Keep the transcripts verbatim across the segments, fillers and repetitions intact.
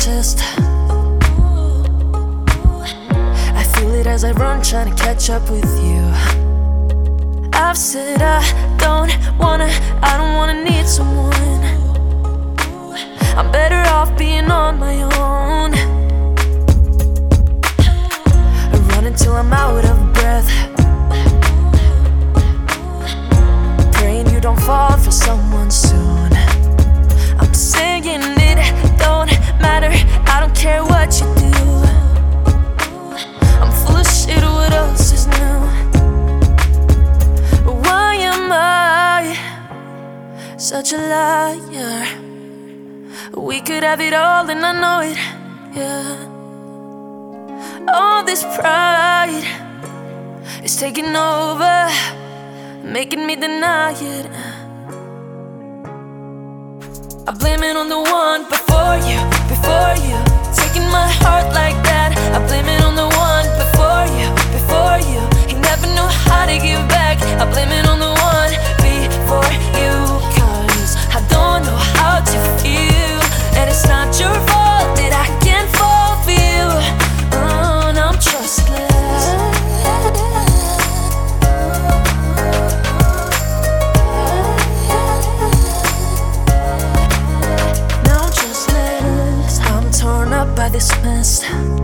chest. I feel it as I run, trying to catch up with you. I've said I don't wanna, I don't wanna need someone. I'm better off being on my own. I run until I'm out of breath, praying you don't fall for someone soon. I'm saying it don't matter, I don't care what you do. I'm full of shit, what else is new? Why am I such a liar? We could have it all and I know it, yeah. All this pride is taking over, making me deny it. I blame it on the one before you, before you, taking my heart like that. I blame it on the one before you, before you, he never knew how to give back. I blame it on the one before you, cause I don't know how to feel. And it's not your fault that I can't fall for you. Oh, and I'm trustless. Now I'm trustless. I'm torn up by this mess.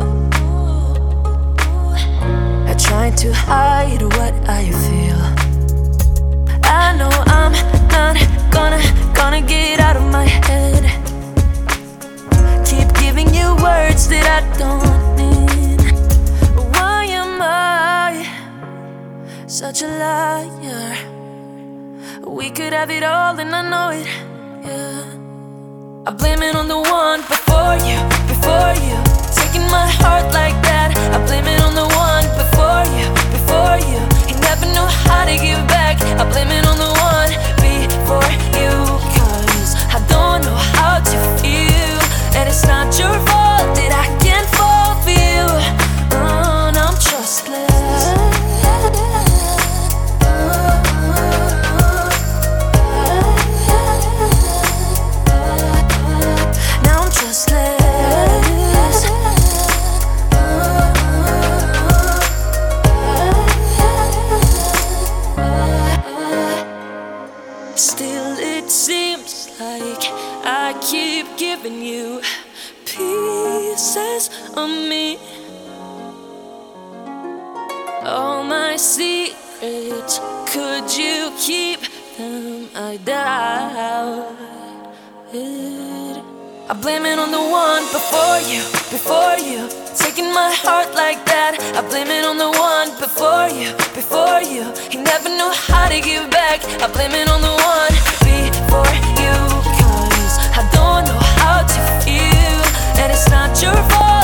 I'm trying to hide what I feel. I know I'm not gonna, gonna get out of my head. Keep giving you words that I don't mean. Why am I such a liar? We could have it all and I know it, yeah. I blame it on the one before you, before you, taking my heart like that. I blame it on the one before you, before you, he never knew how to give back. I blame it on the one before you, cause I don't know how to feel. And it's not your fault that I can't fall for you. Oh, and I'm trustless. Now I'm trustless. Still it seems like I keep giving you pieces of me. All my secrets, could you keep them? I doubt it. I blame it on the one before you, before you, taking my heart like that. I blame it on the one before you, before you, he never knew how to give back. I blame it on the one before you, cause I don't know how to feel. And it's not your fault